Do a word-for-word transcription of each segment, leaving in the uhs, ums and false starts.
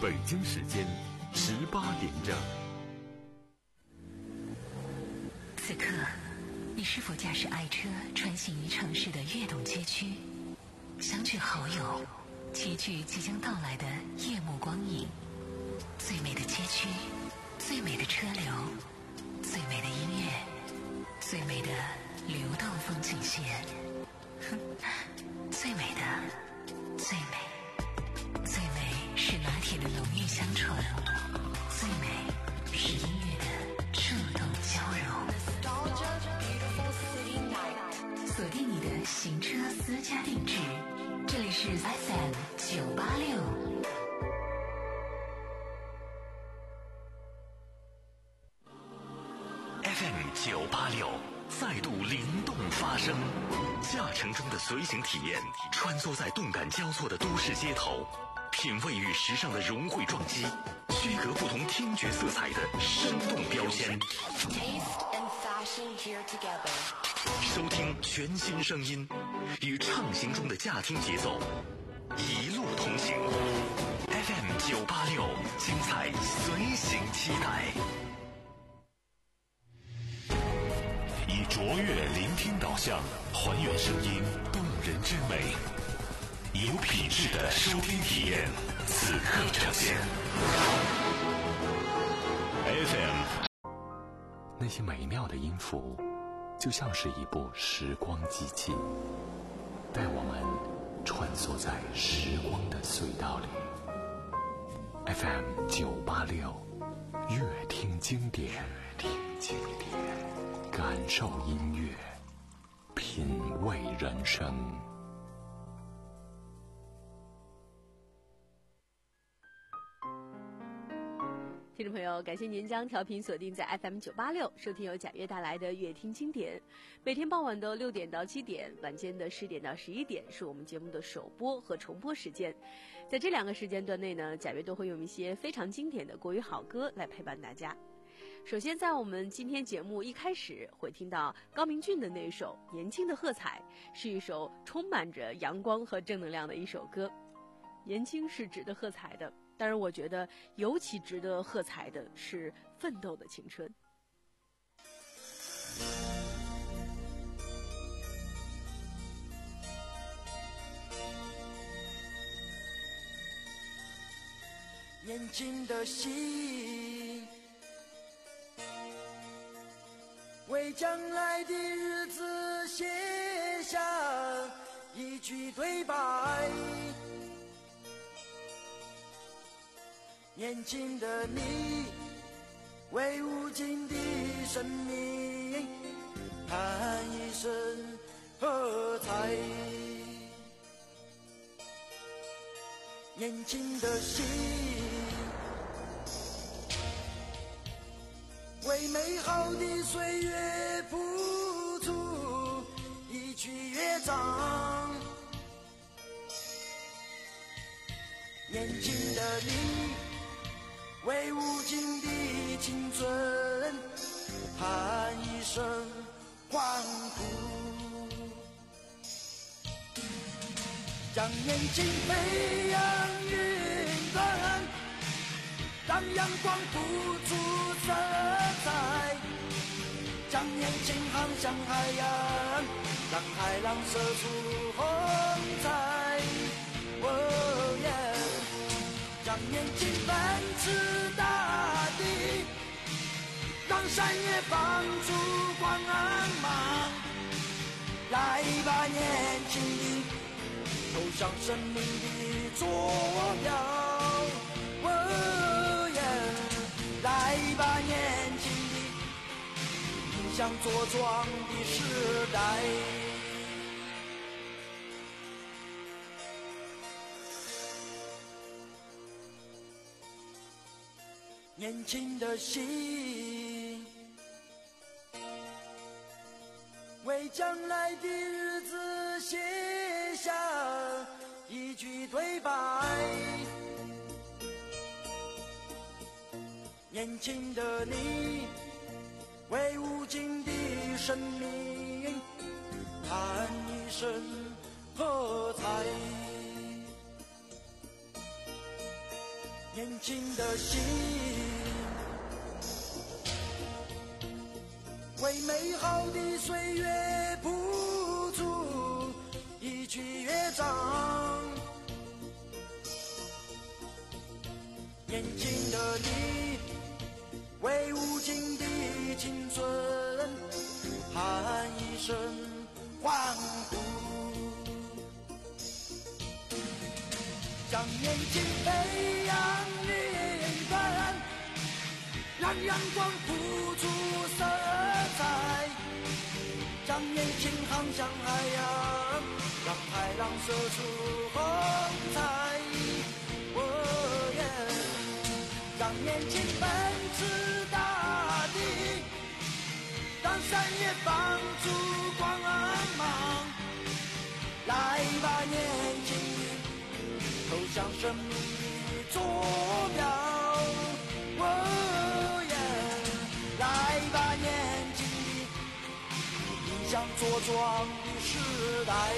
北京时间十八点整。 此刻，你是否驾驶爱车穿行于城市的跃动街区，相聚好友，齐聚即将到来的夜幕光影？最美的街区，最美的车流，最美的音乐，最美的流动风景线。哼，最美的，最美，最美是拿铁的浓郁香醇，最美是音乐的触动交融。锁定你的行车私家定制，这里是 F M 九八六。 F M 九八六再度灵动发声，驾乘中的随行体验，穿梭在动感交错的都市街头，品味与时尚的融汇撞击，区隔不同听觉色彩的生动标签。收听全新声音，与畅行中的驾听节奏，一路同行。F M 九八六，精彩随行期待。以卓越聆听导向，还原声音动人之美，有品质的收听体验，此刻呈现。F M 那些美妙的音符，就像是一部时光机器，带我们穿梭在时光的隧道里。F M 九八六，乐听经典，乐听经典，感受音乐，品味人生。 听众朋友，感谢您将调频锁定在 F M 九八六，收听由贾悦带来的乐听经典。每天傍晚的六点到七点，晚间的十点到十一点是我们节目的首播和重播时间。在这两个时间段内呢，贾悦都会用一些非常经典的国语好歌来陪伴大家。首先在我们今天节目一开始会听到高明骏的那首《年轻的喝彩》，是一首充满着阳光和正能量的一首歌。年轻是值得喝彩的，但是我觉得尤其值得喝彩的是奋斗的青春。 年轻的心，为将来的日子写下一句对白。年轻的你，为无尽的生命喊一声喝彩。年轻的心，为美好的岁月谱出一曲乐章。年轻的你，为无尽的青春喊一声欢呼，将年轻飞扬云端，让阳光谱出色彩，将年轻航向海洋，让海浪射出红彩。哦耶！让年轻奔驰大地，让山野放出光芒。来吧，年轻的，走向生命的坐标。哦耶！来吧，年轻的，迎向茁壮的时代。年轻的心，为将来的日子写下一句对白。年轻的你，为无尽的生命喊一声喝彩。年轻的心，为美好的岁月谱出一曲乐章。年轻的你，为无尽的青春喊一声欢呼，将年轻飞扬云端，让阳光谱出色彩，将年轻航向海洋，让海浪射出红彩。哦耶！让年轻奔驰大地，让山野放出光芒。来吧，年轻人，投向生命的坐标。哦耶！来吧，年轻人，迎向茁壮的时代。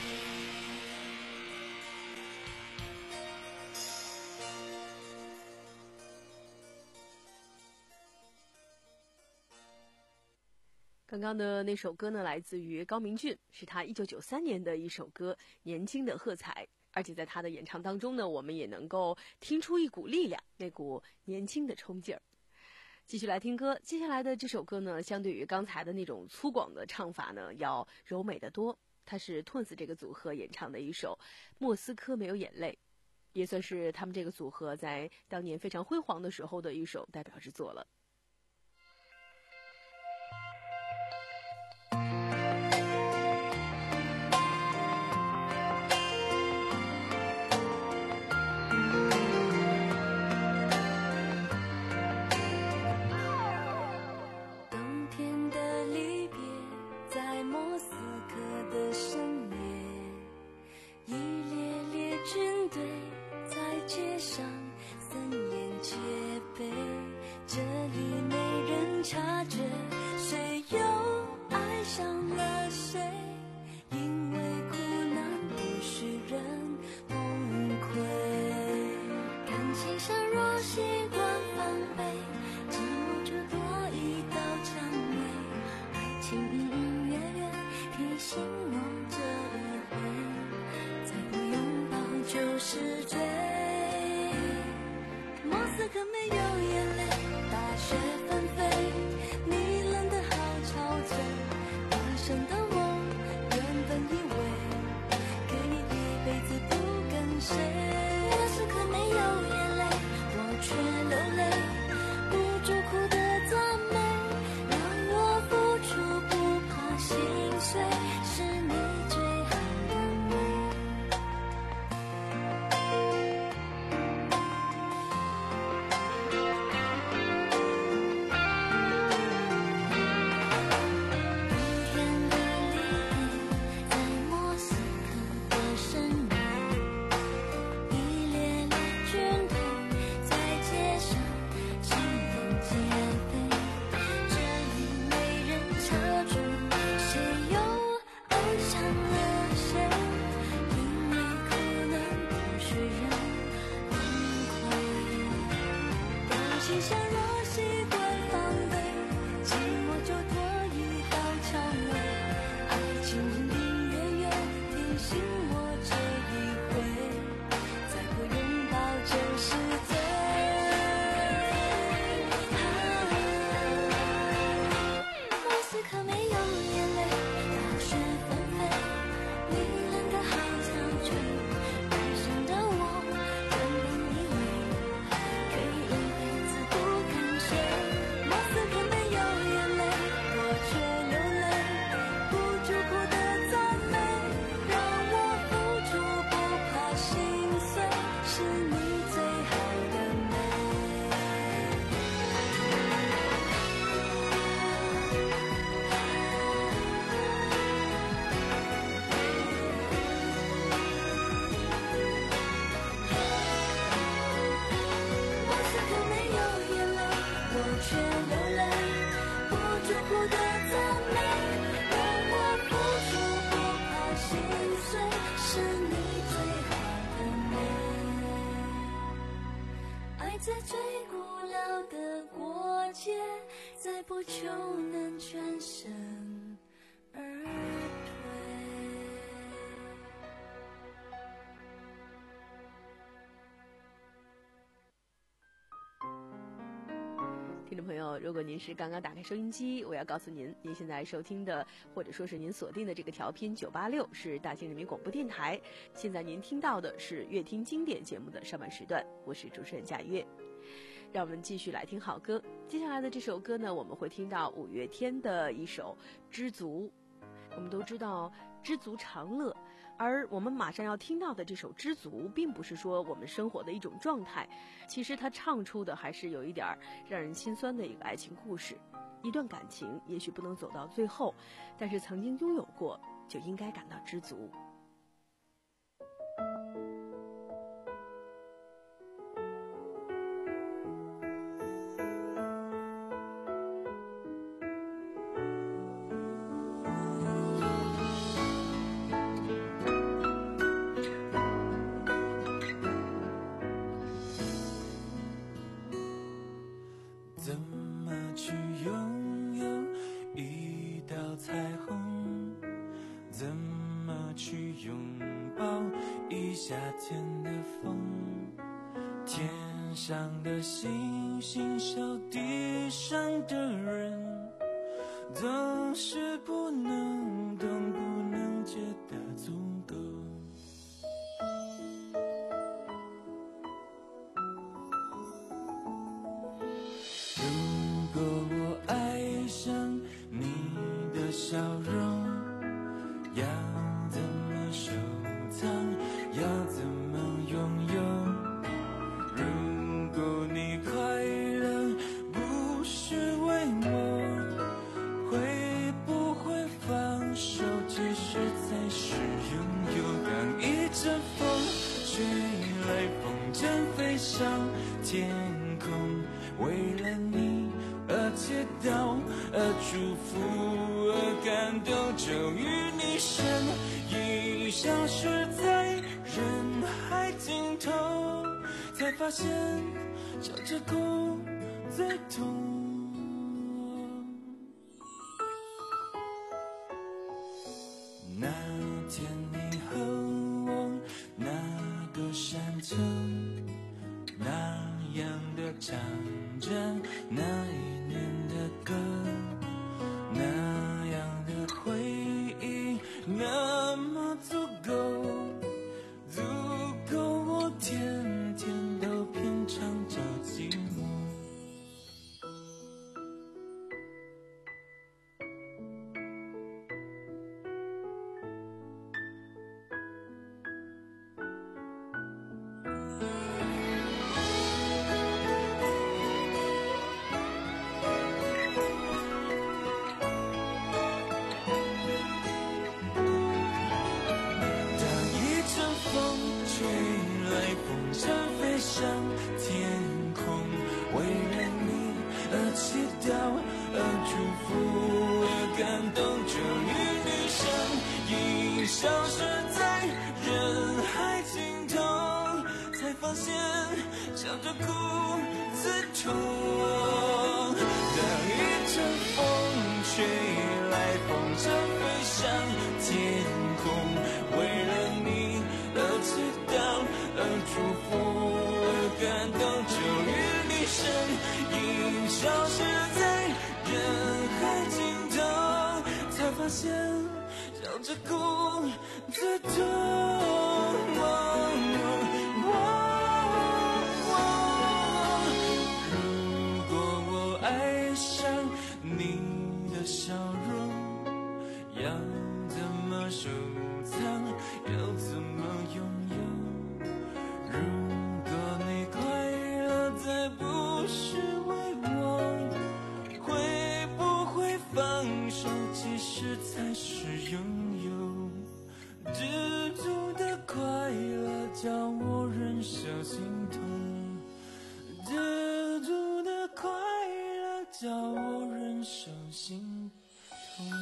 刚刚的那首歌呢，来自于高明骏，是他一九九三年的一首歌《年轻的喝彩》，而且在他的演唱当中呢，我们也能够听出一股力量，那股年轻的冲劲儿。继续来听歌，接下来的这首歌呢，相对于刚才的那种粗犷的唱法呢，要柔美得多。它是 Twins 这个组合演唱的一首《莫斯科没有眼泪》，也算是他们这个组合在当年非常辉煌的时候的一首代表之作了。 再不就能全身而退。 听众朋友，如果您是刚刚打开收音机，我要告诉您，您现在收听的或者说是您锁定的这个调频九八六是大兴人民广播电台。现在您听到的是乐听经典节目的上半时段，我是主持人贾月。让我们继续来听好歌。接下来的这首歌呢，我们会听到五月天的一首《知足》。我们都知道知足常乐，而我们马上要听到的这首《知足》，并不是说我们生活的一种状态，其实它唱出的还是有一点让人心酸的一个爱情故事。一段感情也许不能走到最后，但是曾经拥有过，就应该感到知足。 怎么去拥有一道彩虹？怎么去拥抱一夏天的风？天上的星星，小地上的人，总是不能懂，不能觉得足够。如果我爱上你的笑容，要怎么收藏，要怎么拥有？如果你快乐不是为我，会不会放手，其实才是拥有？当一阵风吹来，风筝飞上天空，为了你而祈祷，而祝福，而感动，终于你身影消失在人海尽头，才发现笑着哭最痛。那天你和我那个山丘，那样的唱着那一年的歌，那样的回忆，那么足够，足够我天天都品尝着寂寞。消失在人海尽头，才发现笑着哭最痛。当一阵风吹来，风筝飞上天空，为了你而祈祷，而祝福，而感动，终于你身影消失在人海尽头，才发现笑着哭最痛。如果我爱上你的笑容，要怎么收藏，要怎么拥有？如果你快乐再不是为我，会不会放手，其实才是拥有？知足的快乐叫我忍受心痛，知足的快乐叫我忍受心痛。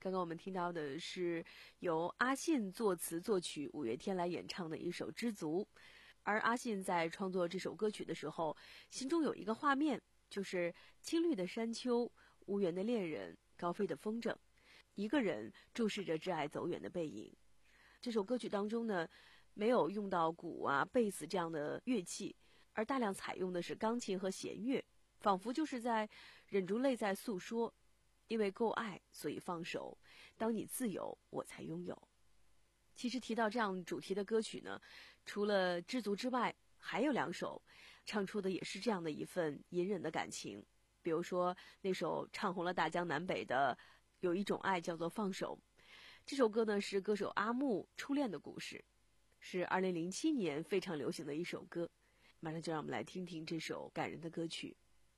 刚刚我们听到的是由阿信作词作曲，五月天来演唱的一首《知足》。而阿信在创作这首歌曲的时候，心中有一个画面，就是青绿的山丘，无缘的恋人，高飞的风筝，一个人注视着挚爱走远的背影。这首歌曲当中呢，没有用到鼓啊、贝斯这样的乐器，而大量采用的是钢琴和弦乐，仿佛就是在忍住泪在诉说，因为够爱，所以放手。当你自由，我才拥有。其实提到这样主题的歌曲呢，除了《知足》之外，还有两首唱出的也是这样的一份隐忍的感情。比如说那首唱红了大江南北的《有一种爱叫做放手》，这首歌呢是歌手阿木初恋的故事，是二零零七年非常流行的一首歌。马上就让我们来听听这首感人的歌曲。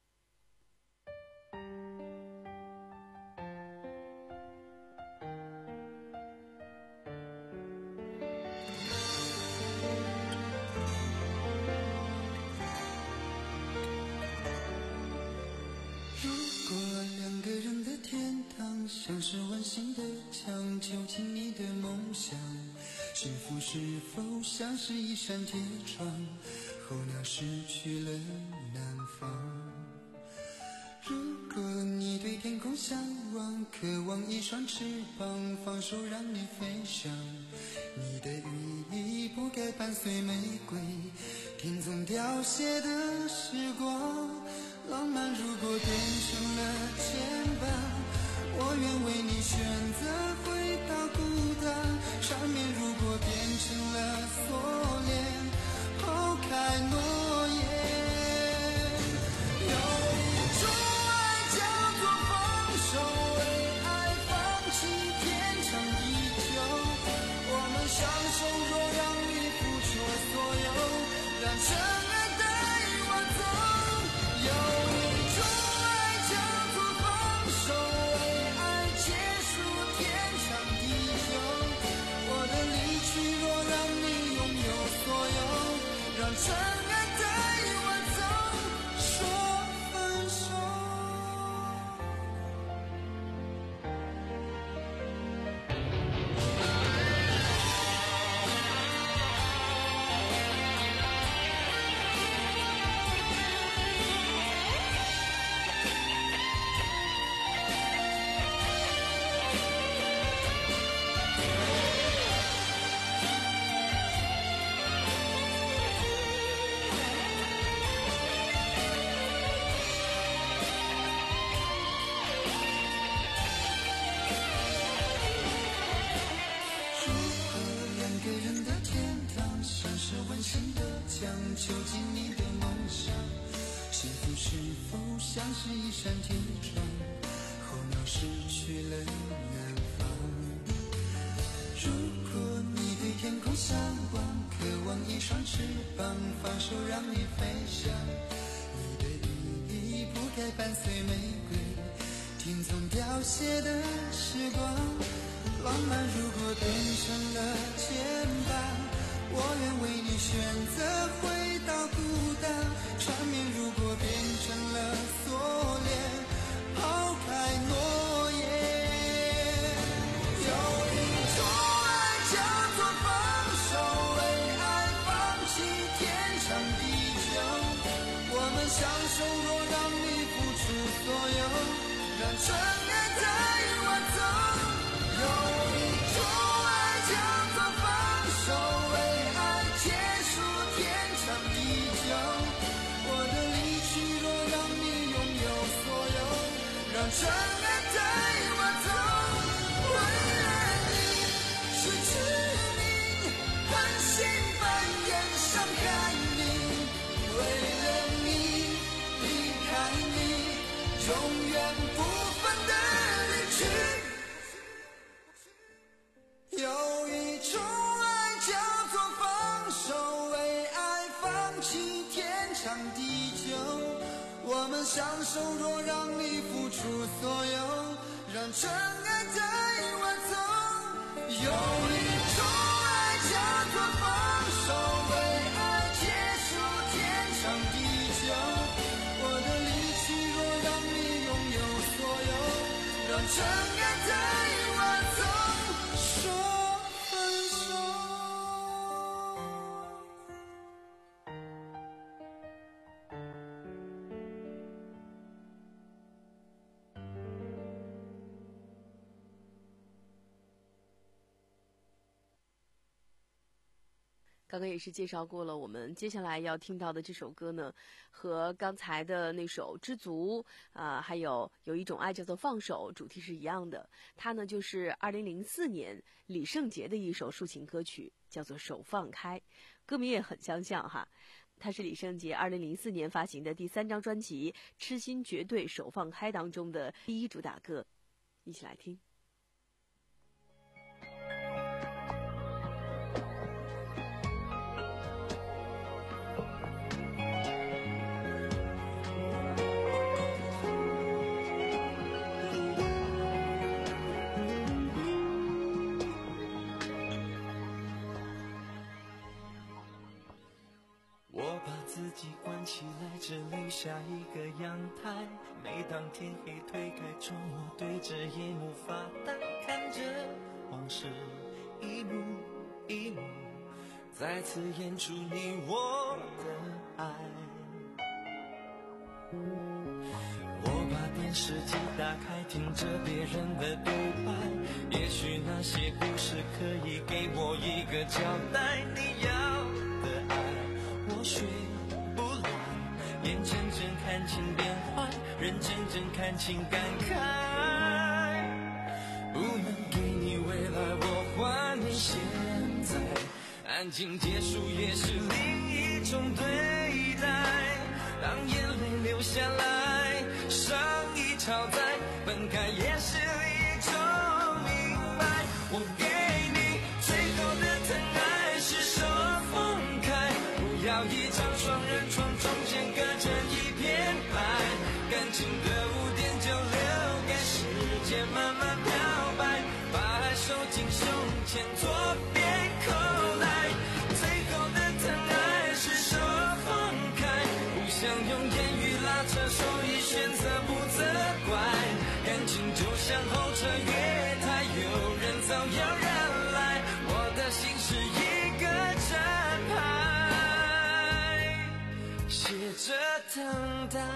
像是温馨的墙，囚禁你的梦想。幸福是否像是一扇铁窗，候鸟失去了南方。如果你对天空向往，渴望一双翅膀，放手让你飞翔。你的羽翼不该伴随玫瑰，听从凋谢的时光。浪漫如果变成了牵绊，我愿为你选择回到孤单。缠绵如果变成了锁链，抛开诺言。有一种爱叫做放手，为爱放弃天长地久。我们相守，若让你付出所有，让真爱带我走。有一种爱叫做放手，结束天长地久。我的离去若让你拥有所有，让真爱带我走，说分手。囚禁你的梦想，幸福是否像是一扇铁窗，候鸟失去了南方。如果你对天空向往，渴望一双翅膀，放手让你飞翔。你的羽翼不该伴随玫瑰，听从凋谢的时光。浪漫如果变成了牵绊，我愿为你选择回到孤单。缠绵如果变成了锁链，抛开诺言。有一种爱叫做放手，为爱放弃天长地久。我们相守，若让你付出所有，让真爱带我走。有一种爱叫做放手，为爱结束天长地久。我的离去若让你拥有所有，让真爱带我走。为了你失去你，狠心扮演伤害你。为了你离开你，永远不分的离去。有一种爱叫做放手，为爱放弃天长地久。我们相守，若让你付出所有，让真爱带我走。有一种爱叫做放手，为爱结束天长地久。我的离去若让你拥有所有，让真爱带我刚刚也是介绍过了，我们接下来要听到的这首歌呢，和刚才的那首《知足》啊、呃，还有有一种爱叫做放手，主题是一样的。它呢就是二零零四年李圣杰的一首抒情歌曲，叫做《手放开》，歌名也很相像哈。它是李圣杰二零零四年发行的第三张专辑《痴心绝对手放开》当中的第一主打歌，一起来听。 只留下一个阳台，每当天黑推开窗，我对着夜幕发呆，看着往事一幕一幕再次演出你我的爱。我把电视机打开，听着别人的独白，也许那些故事可以给我一个交代。你要的爱我学不来，眼睁睁看情变坏，人真正看情感慨，不能给你未来，我还你现在，安静结束也是另一种对待，当眼泪流下来，伤已超载，分开也是一种明白，我给你最后的疼爱是手放开，不要一张双人床，中间隔着一片海，感情的污点就留给时间慢慢漂白，把爱收进胸前，左边口袋，最后的疼爱是手放开，不想用言语拉扯，所以选择不责怪，感情就像候车月台，有人走有人来，我的心是一个站牌，写着等待。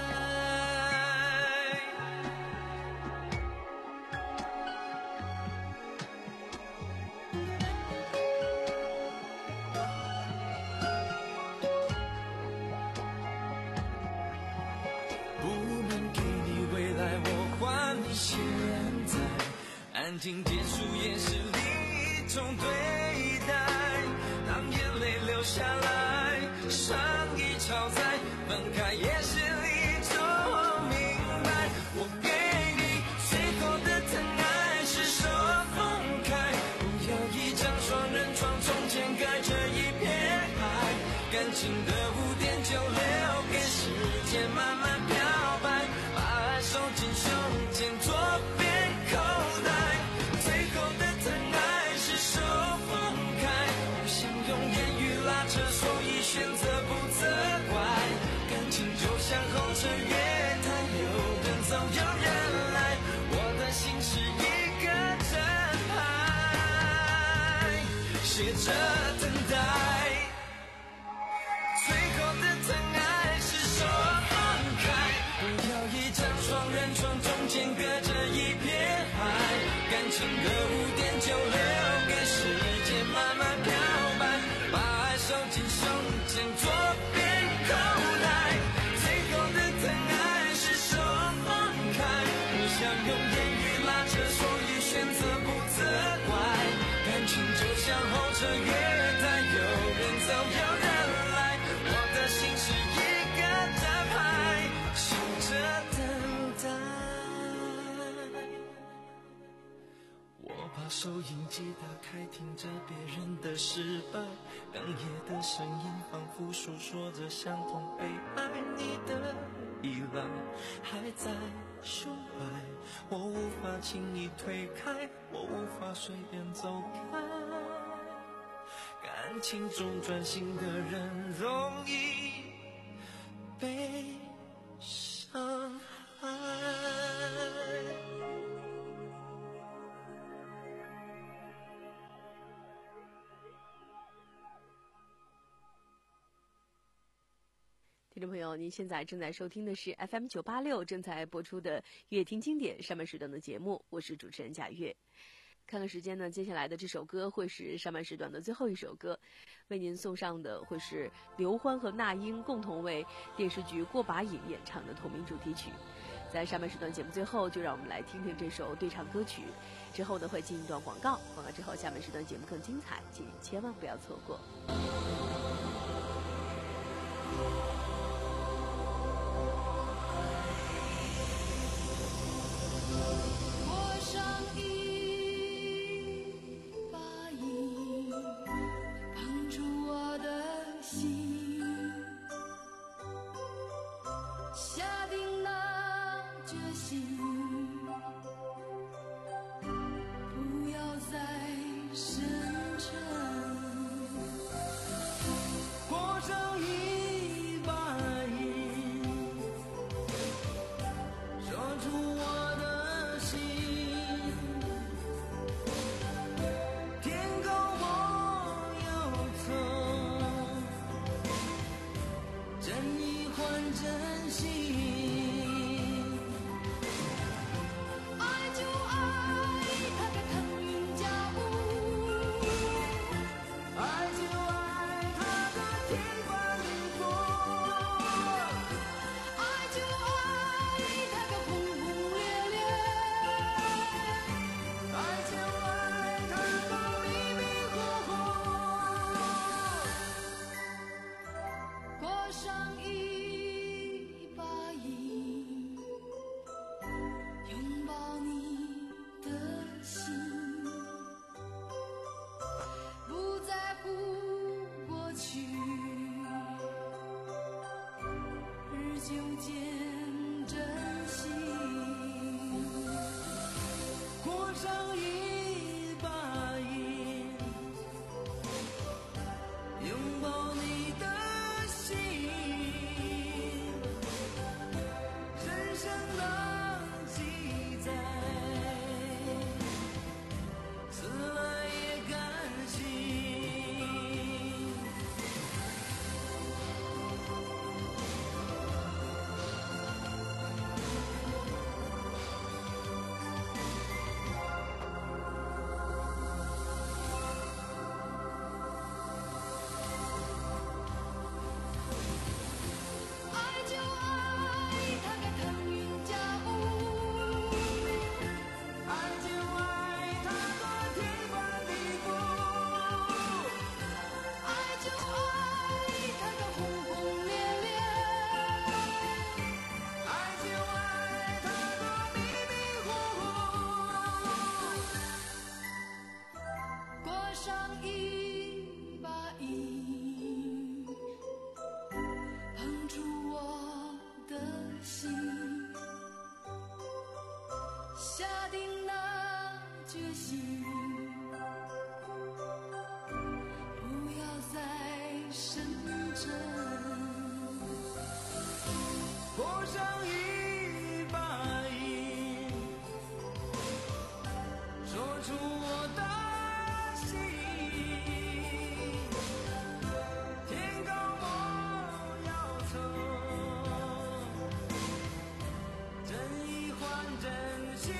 现在安静结束也是另一种对待，当眼泪流下来，伤已超载，分开也是一种明白，我给你最后的疼爱是手放开，不要一张双人床，中间隔着一片海，感情的污点就留给时间慢慢漂白，把爱收进胸前，左边口袋，最后的疼爱是手放开，不想用言语拉扯，所以选择不责怪，感情就像候车月台，有人走有人来，我的心是一个站牌，写着等待，最后的疼爱是手放开，不要一张双人床，中间隔着一片海，感情的污点就留给时间慢慢漂白，把爱收进胸前，左边口袋，最后的疼爱是手放开，不想用言语拉扯，所以选择不责怪，感情就像候车月台，有人走有人来，我的心是一个站牌，守着等待。我把收音机打开，听着别人的失败，哽咽的声音仿佛诉说着相同悲哀，你的依赖还在胸怀，我无法轻易推开，我无法随便走开，感情中专心的人容易被伤害。 听众朋友，您现在正在收听的是 F M 九八六正在播出的乐听经典上半时段的节目，我是主持人贾月。 看看时间呢，接下来的这首歌会是上半时段的最后一首歌，为您送上的会是刘欢和那英共同为电视剧《过把瘾》演唱的同名主题曲。在上半时段节目最后，就让我们来听听这首对唱歌曲。之后呢，会进一段广告，广告之后下半时段节目更精彩，请千万不要错过。 过上一把瘾，碰触我的心，下定那决心，不要再深沉。 过上一把瘾，说出我的心，天高我又测，真意换真心。 爱就爱它该腾云驾雾， 爱就爱它的天翻地覆， 爱就爱它个轰轰烈烈， 爱就爱它的迷迷糊糊。 过上一把瘾，拥抱你的心，不在乎过去，日久见真心。 过上一把瘾，拥抱你的心，人生的记载，死了也甘心。 爱就爱它该腾云驾雾， 爱就爱它的天翻地覆， 爱就爱它个轰轰烈烈， 爱就爱它的迷迷糊糊。 过上一把瘾，碰触我的心，下定那决心，不要再深沉。 过上一把瘾，说出我的心，天高我要测，真意换真心。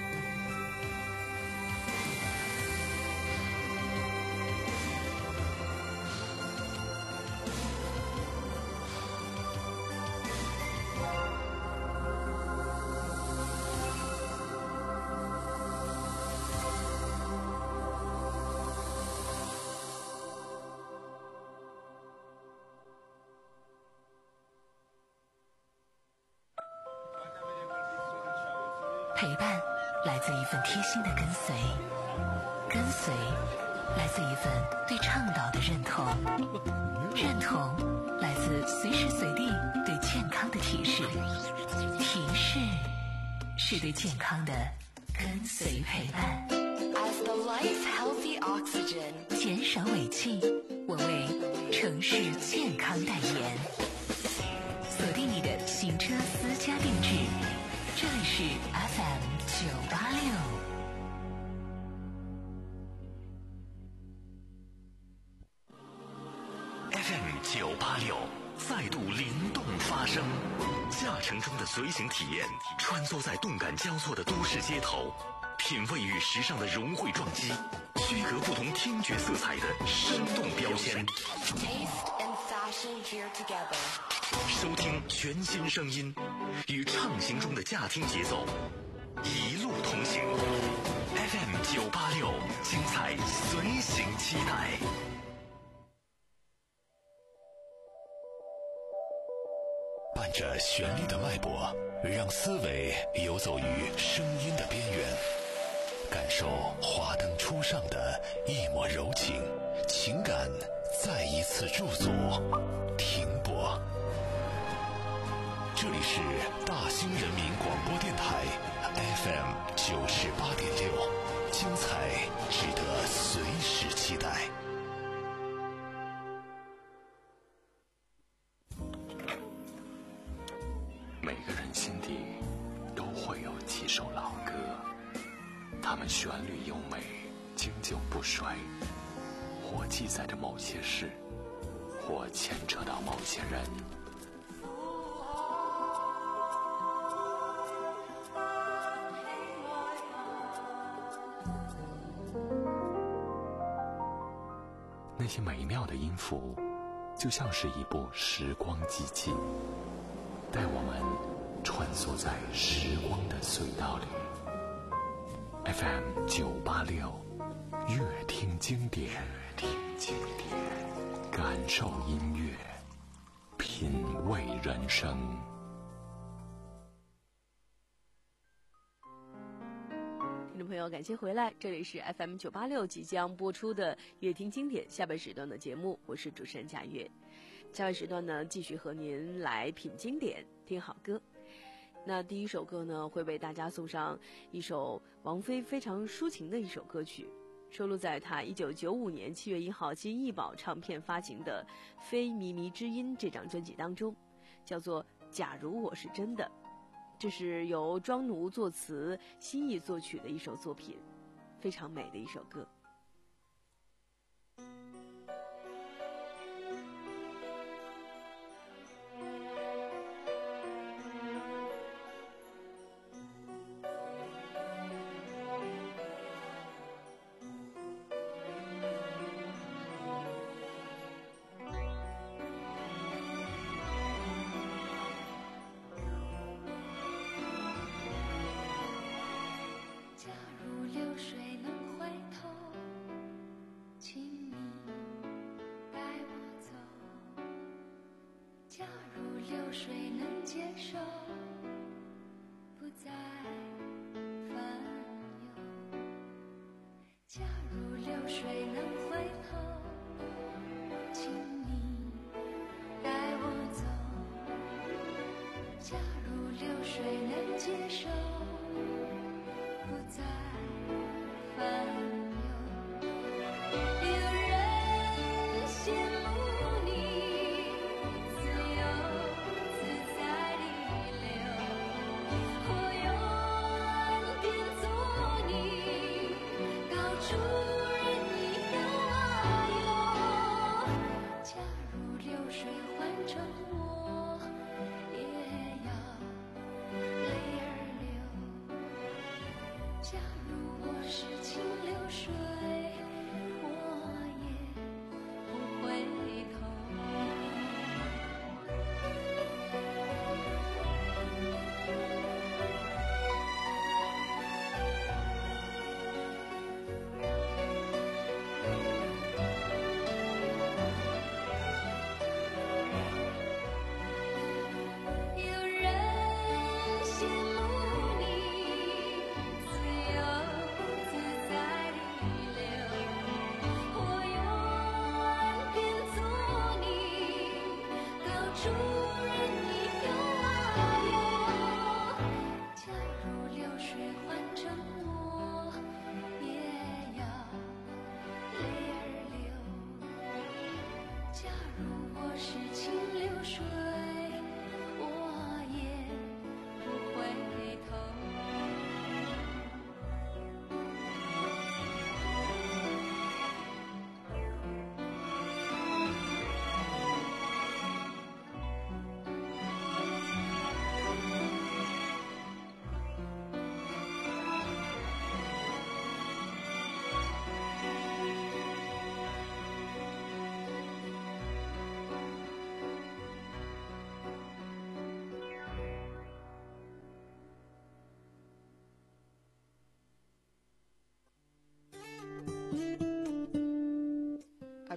陪伴来自一份贴心的跟随，跟随来自一份对倡导的认同，认同来自随时随地对健康的提示，提示是对健康的跟随陪伴。 As the life healthy oxygen， 减少尾气，我为城市健康代言。锁定你的行车私家定制，这里是 F M 九八六。 F M 九八六再度灵动发声，驾乘中的随行体验，穿梭在动感交错的都市街头， 品味与时尚的融汇撞击，区隔不同听觉色彩的生动标签。 Taste and fashion here together. 收听全新声音，与畅行中的驾听节奏一路同行。F M 九八六，精彩随行期待。 伴着旋律的脉搏，让思维游走于声音的边缘，感受华灯初上的一抹柔情，情感再一次驻足停泊。这里是大兴人民广播电台 F M 九十八点六，精彩值得随时期待。 每个人心底都会有几首老歌，它们旋律优美，经久不衰，或记载着某些事，或牵扯到某些人。那些美妙的音符，就像是一部时光机器，带我们穿梭在时光的隧道里。F M 九八六，乐听经典，听经典，感受音乐，品味人生。 听众朋友，感谢回来，这里是 F M 九八六即将播出的乐听经典下半时段的节目，我是主持人贾月。下半时段呢，继续和您来品经典，听好歌。那第一首歌呢，会为大家送上一首王菲非常抒情的一首歌曲，收录在她一九九五年七月一号金艺宝唱片发行的《非靡靡之音》这张专辑当中，叫做《假如我是真的》。这是由庄奴作词、新艺作曲的一首作品，非常美的一首歌。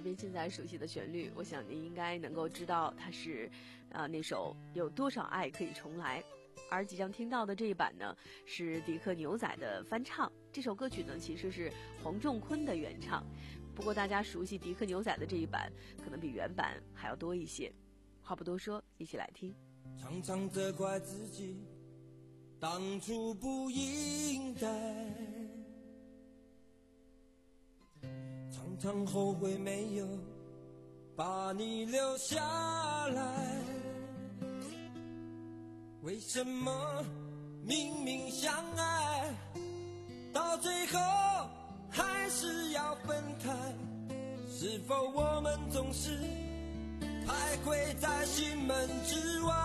边现在熟悉的旋律，我想您应该能够知道它是啊、呃、那首有多少爱可以重来。而即将听到的这一版呢，是迪克牛仔的翻唱。这首歌曲呢，其实是黄仲坤的原唱，不过大家熟悉迪克牛仔的这一版，可能比原版还要多一些。话不多说，一起来听。 常常责怪自己当初不应该，常常后悔没有把你留下来。为什么明明相爱，到最后还是要分开？是否我们总是徘徊在心门之外？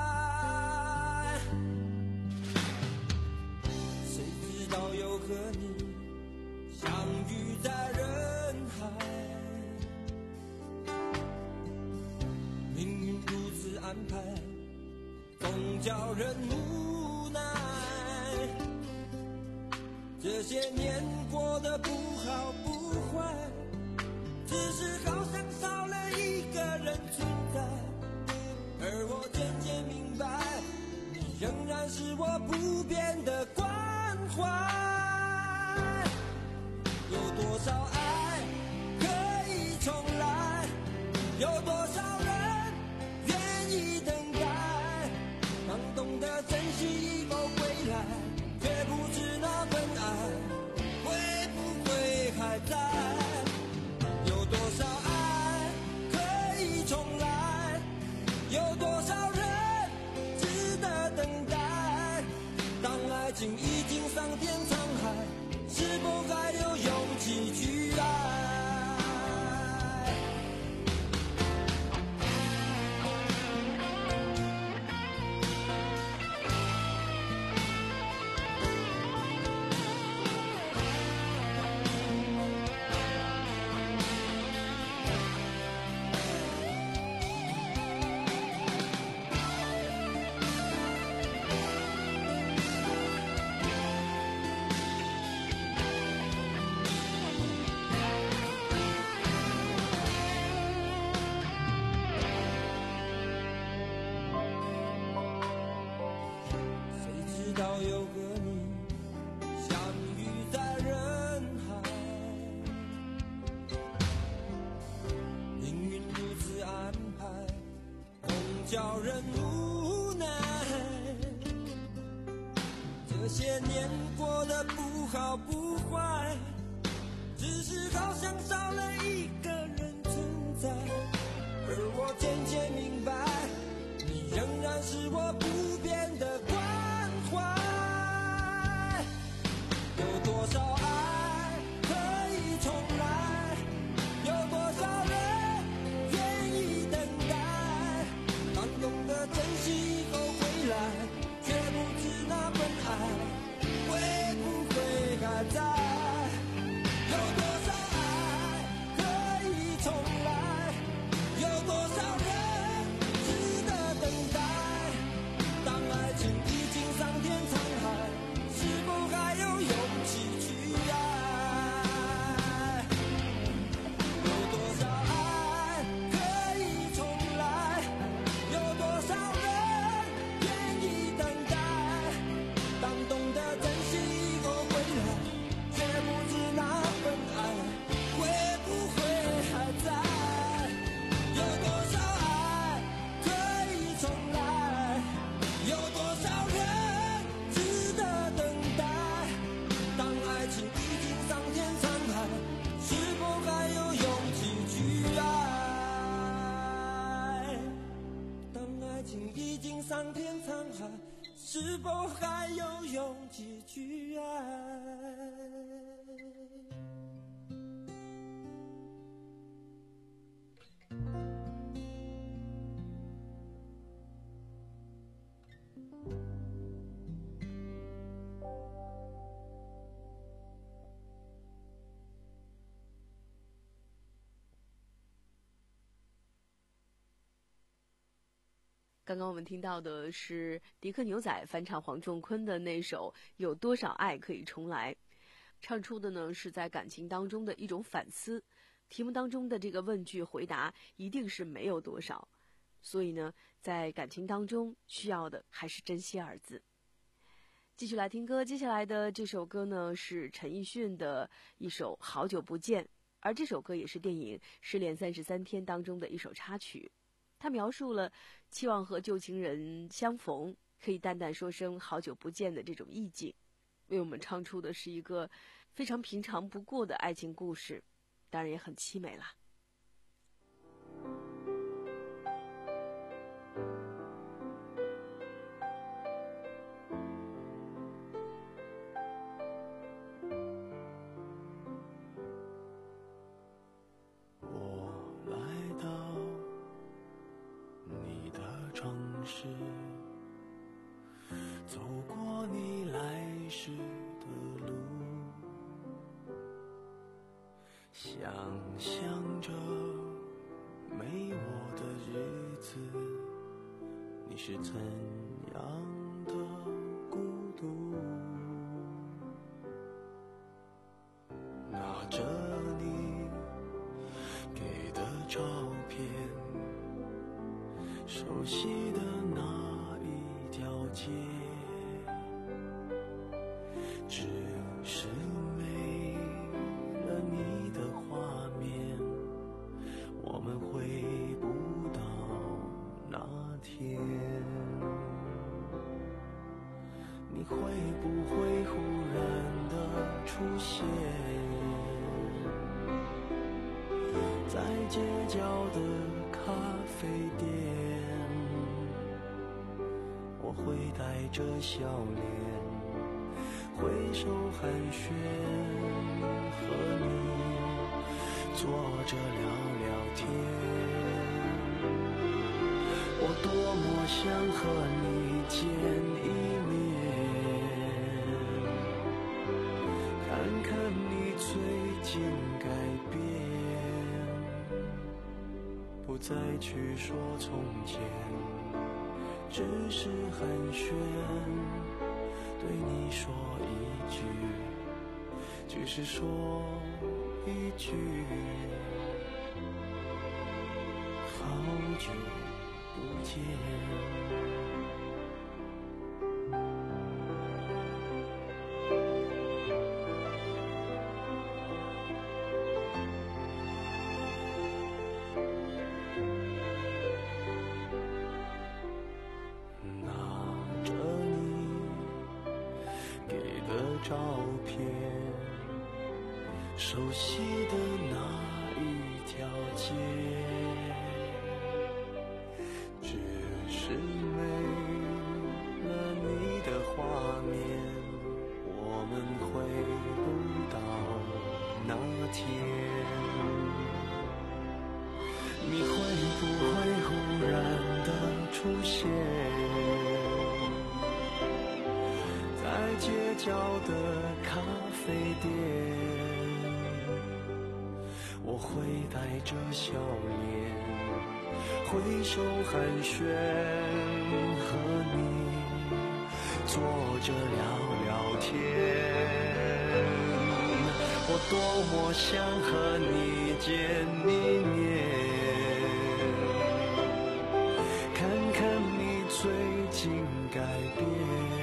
谁知道又和你相遇在人海，命运如此安排，总叫人无奈。这些年过得不好不坏，只是好像少了一个人存在。而我渐渐明白，你仍然是我不变的关怀。有多少爱可以重来，有多少人愿意等待，当懂得珍惜以后归来，却不知那份爱会不会还在。有多少爱可以重来，有多少人值得等待，当爱情已经桑田沧海，是否还有勇气去爱？叫人无奈，这些年过得不好不坏，只是好像少了一个人存在。而我渐渐明白，你仍然是我不变的关怀。有多少爱可以重来，有多少人愿意等待，当懂得珍惜以后回来，却不知那份爱会不会还在。有多少爱可以重来，有多少人值得等待，当爱情已经桑田沧海，是否还有勇气去爱？有多少爱可以重来，有多少人愿意等待，当懂得珍惜以后回来，却不知那份爱会不会还在。有多少爱可以重来，有多少人值得等待，当爱情已经桑田沧海，是否还有勇气去爱？当爱情已经桑田沧海，是否还有勇气去爱？ 刚刚我们听到的是迪克牛仔翻唱黄仲坤的那首《有多少爱可以重来》，唱出的呢是在感情当中的一种反思。 题目当中的这个问句回答一定是没有多少，所以呢，在感情当中需要的还是珍惜二字。继续来听歌，接下来的这首歌呢是陈奕迅的一首《好久不见》，而这首歌也是电影《失恋三十三天》当中的一首插曲。它描述了期望和旧情人相逢，可以淡淡说声好久不见的这种意境，为我们唱出的是一个非常平常不过的爱情故事，当然也很凄美啦。 走过你来时的路，想象着没我的日子，你是怎样的孤独。拿着你给的照片，熟悉的那一条街，只是没了你的画面，我们回不到那天。你会不会忽然的出现在街角的咖啡店？我会带着笑脸挥手寒暄，和你坐着聊聊天。我多么想和你见一面，看看你最近改变，不再去说从前，只是寒暄，对你说一句，只是说一句，好久不见。照片，熟悉的那一条街，只是没了你的画面，我们回不到那天。你会不会忽然的出现在街角的咖啡店？我会带着笑脸挥手寒暄，和你坐着聊聊天。我多么想和你见一面，看看你最近改变，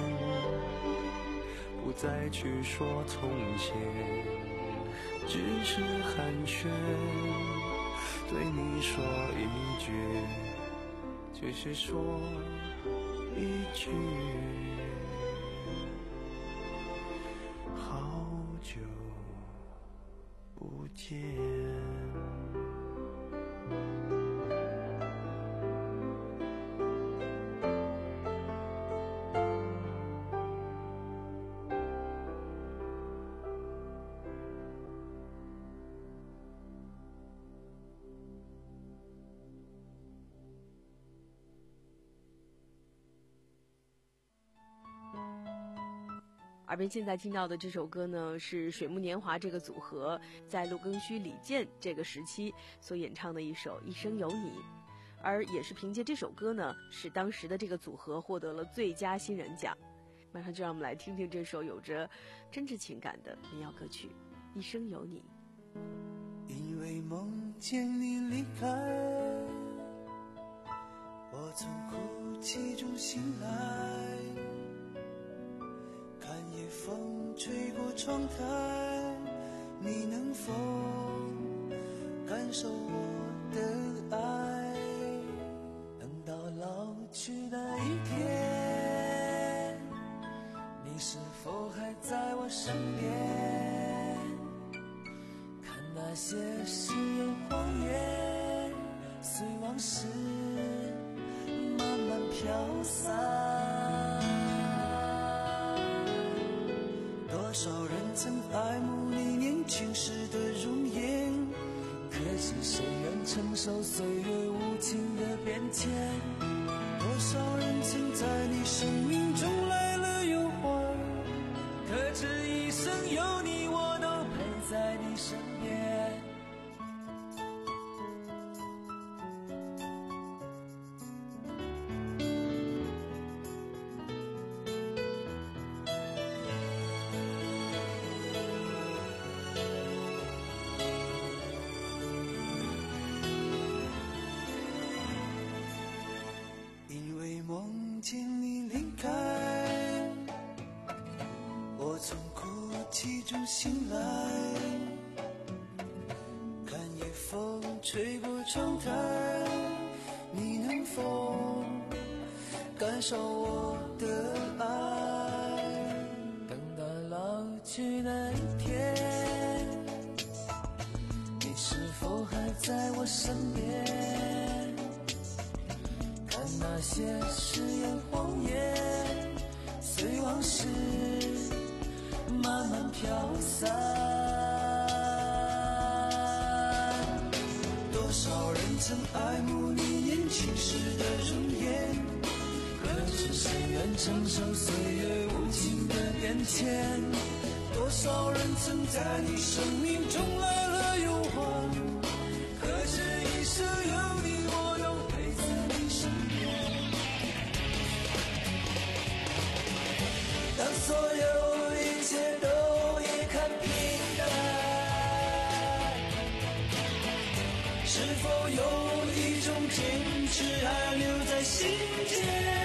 不再去说从前，只是寒暄，对你说一句，只是说一句，好久不见。 耳边现在听到的这首歌呢，是水木年华这个组合在陆庚戌、李健这个时期所演唱的一首《一生有你》，而也是凭借这首歌呢，使当时的这个组合获得了最佳新人奖。马上就让我们来听听这首有着真挚情感的民谣歌曲《一生有你》。 因梦见你离开，我从哭泣中醒来，看夜风吹过窗台，你能否感受我的爱？等到老去那一天，你是否还在我身边？看那些誓言谎言，随往事慢慢飘散。多少人曾爱慕你年轻时的容颜，可惜谁愿承受岁月无情的变迁？多少人曾在你生命中来了又还，可知一生有你，我都陪在你身边。因为梦见你离开，我从哭泣中醒来，看夜风吹过窗台，你能否感受我的爱？等到老去那一天，你是否还在我身边？看那些誓言谎言，随往事慢慢飘散。多少人曾爱慕你年轻时的容颜，可知谁愿承受岁月无情的变迁？多少人曾在你生命中来了又还，可知一生有你，我都陪在你身边。当所有一切都已看平淡，是否有一种坚持还留在心间？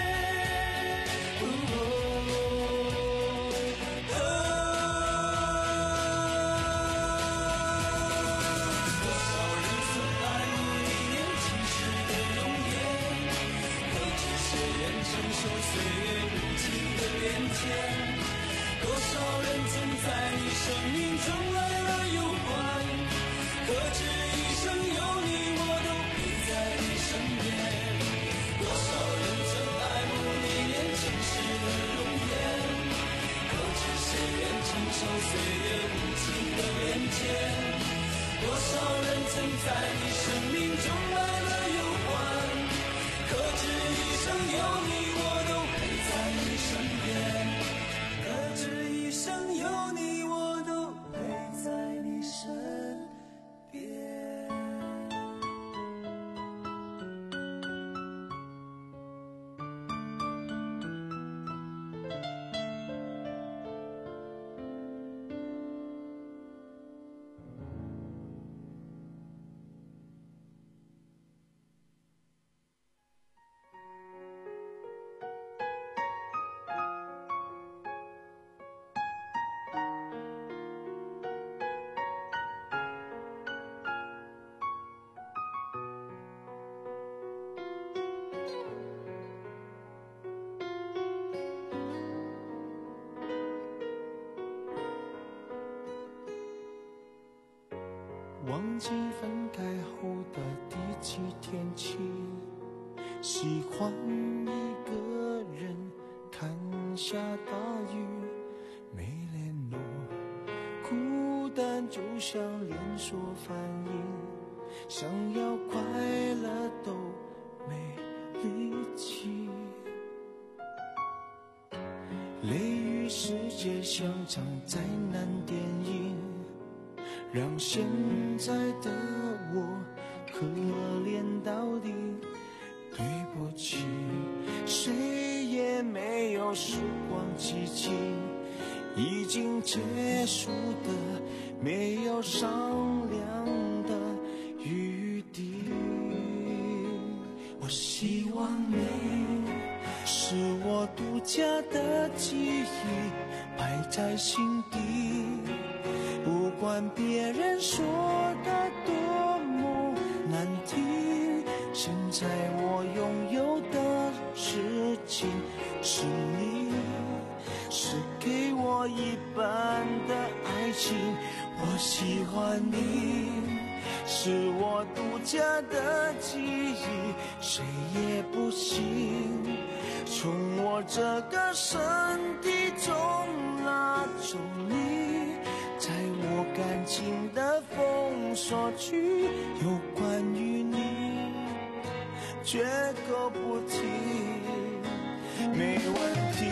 多少人曾在你生命中来了又还，可知一生有你，我都陪在你身边。多少人曾爱慕你年轻时的容颜，可知谁愿承受岁月无情的变迁？多少人曾在你生命中来了又还，可知一生有你，我都陪在你身边。可知一生有你，我都陪在你身边。 忘记分开后的第几天起，喜欢一个人看下大雨，没联络，孤单就像连锁反应，想要快乐都没力气。雷雨世界像场灾难电影，让现在的我可怜到底。对不起，谁也没有时光机器，已经结束的没有商量的家的记忆摆在心底，不管别人说的多么难听，现在我拥有的事情是你，是给我一半的爱情。我喜欢你，是我独家的记忆，谁也不行从我这个身体中拿走你，在我感情的封锁区，有关于你绝口不提，没问题。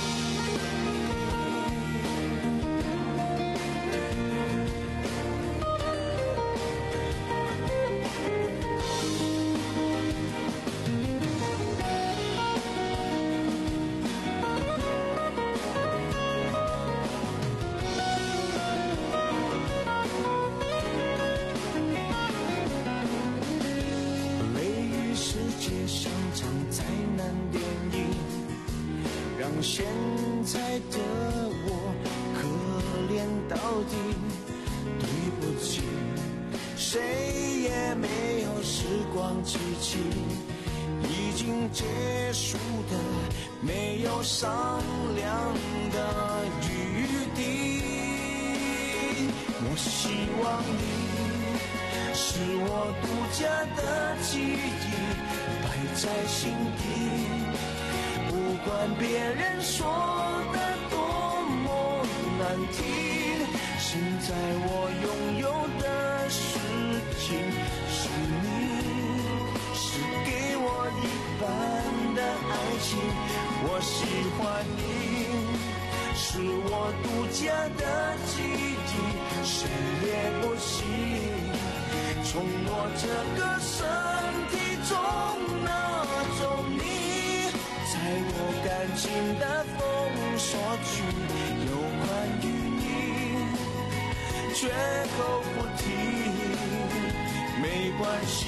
现在的我可怜到底，对不起，谁也没有时光机器，已经结束的没有商量的余地。我希望你是我独家的记忆，摆在心底，不管别人说的多么难听，现在我拥有的事情是你，是给我一半的爱情。我喜欢你，是我独家的记忆，谁也不行从我这个身体中拿走你，在我感情的封锁区，有关于你绝口不提，没关系。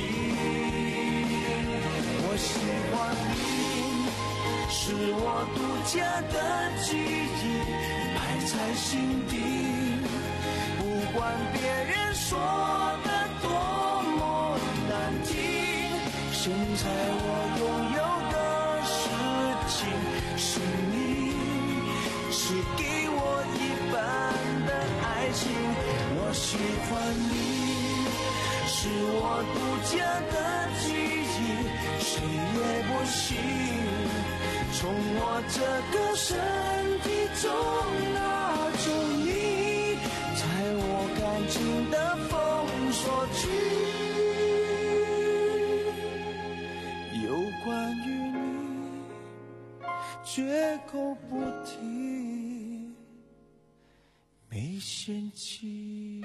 我喜欢你，是我独家的记忆，摆在心底，不管别人说的多么难听，现在我拥有的是你，是给我一半的爱情。我喜欢你，是我独家的记忆，谁也不行从我这个身体中拿走你，在我感情的封锁区，有关于你绝口不提，没嫌弃。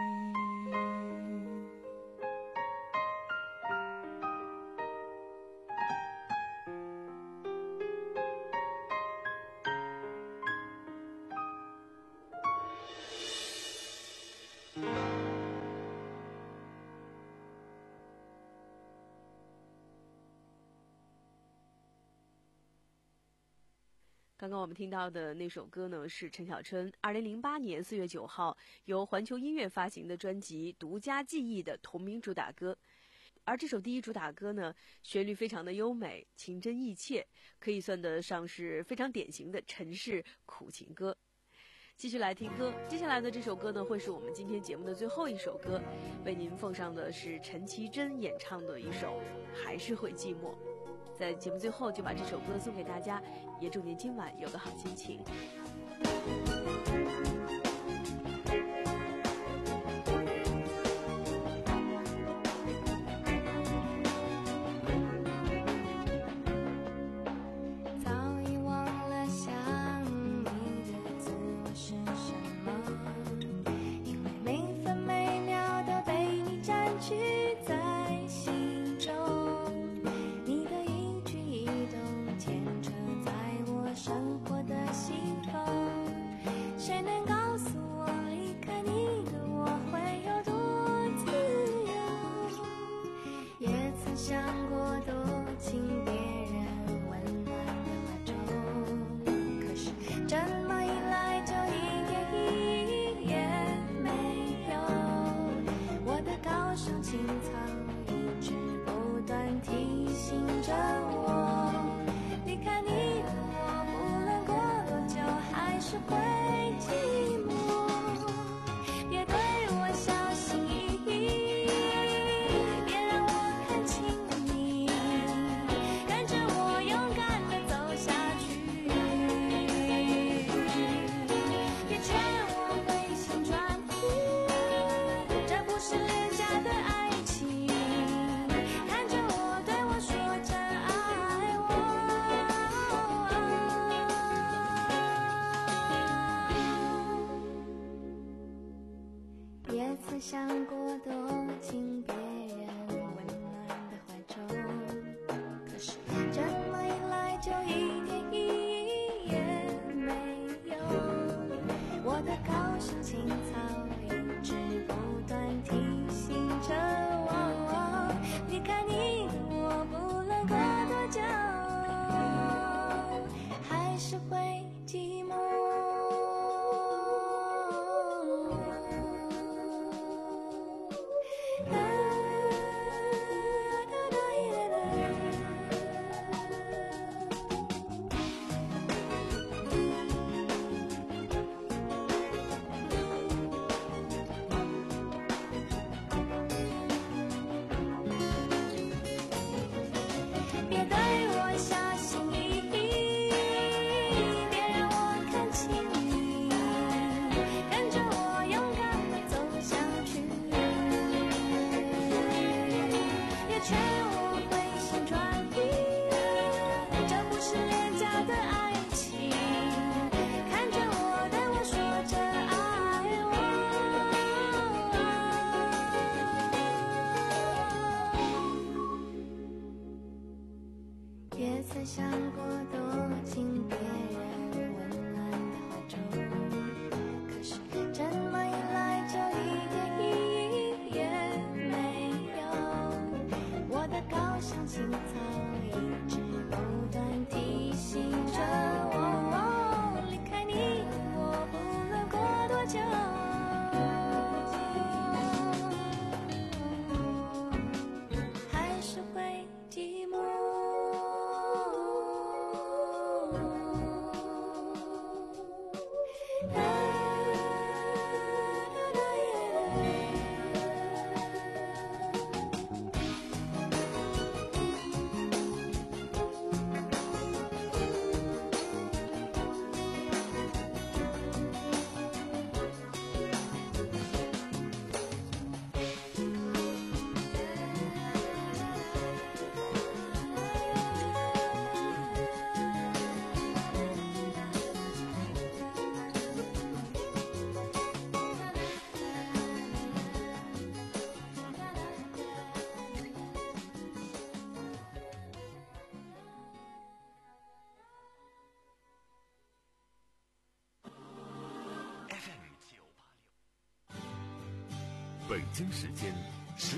刚刚我们听到的那首歌呢，是陈小春二零零八年四月九号由环球音乐发行的专辑《独家记忆》的同名主打歌。而这首第一主打歌呢，旋律非常的优美，情真意切，可以算得上是非常典型的陈氏苦情歌。继续来听歌，接下来的这首歌呢，会是我们今天节目的最后一首歌，为您奉上的是陈绮贞演唱的一首《还是会寂寞》。在节目最后就把这首歌送给大家，也祝您今晚有个好心情。 生活的心头，谁能过躲进别人温暖的怀中，可是这么一来就一点意义也没有。我的高尚情操一直不断提醒着我，离开你的我不论过多久，还是会寂寞。别对我小心翼翼，别让我看清你，跟着我勇敢地走下去，别劝我回心转意，这不是廉价的爱情，看着我，对我说着爱我。也曾想过躲进别人温暖的怀中，可是这么一来就一点意义也没有。我的高尚情操一直不断提醒着我，离开你我不论过多久，还是会寂寞。 北京时间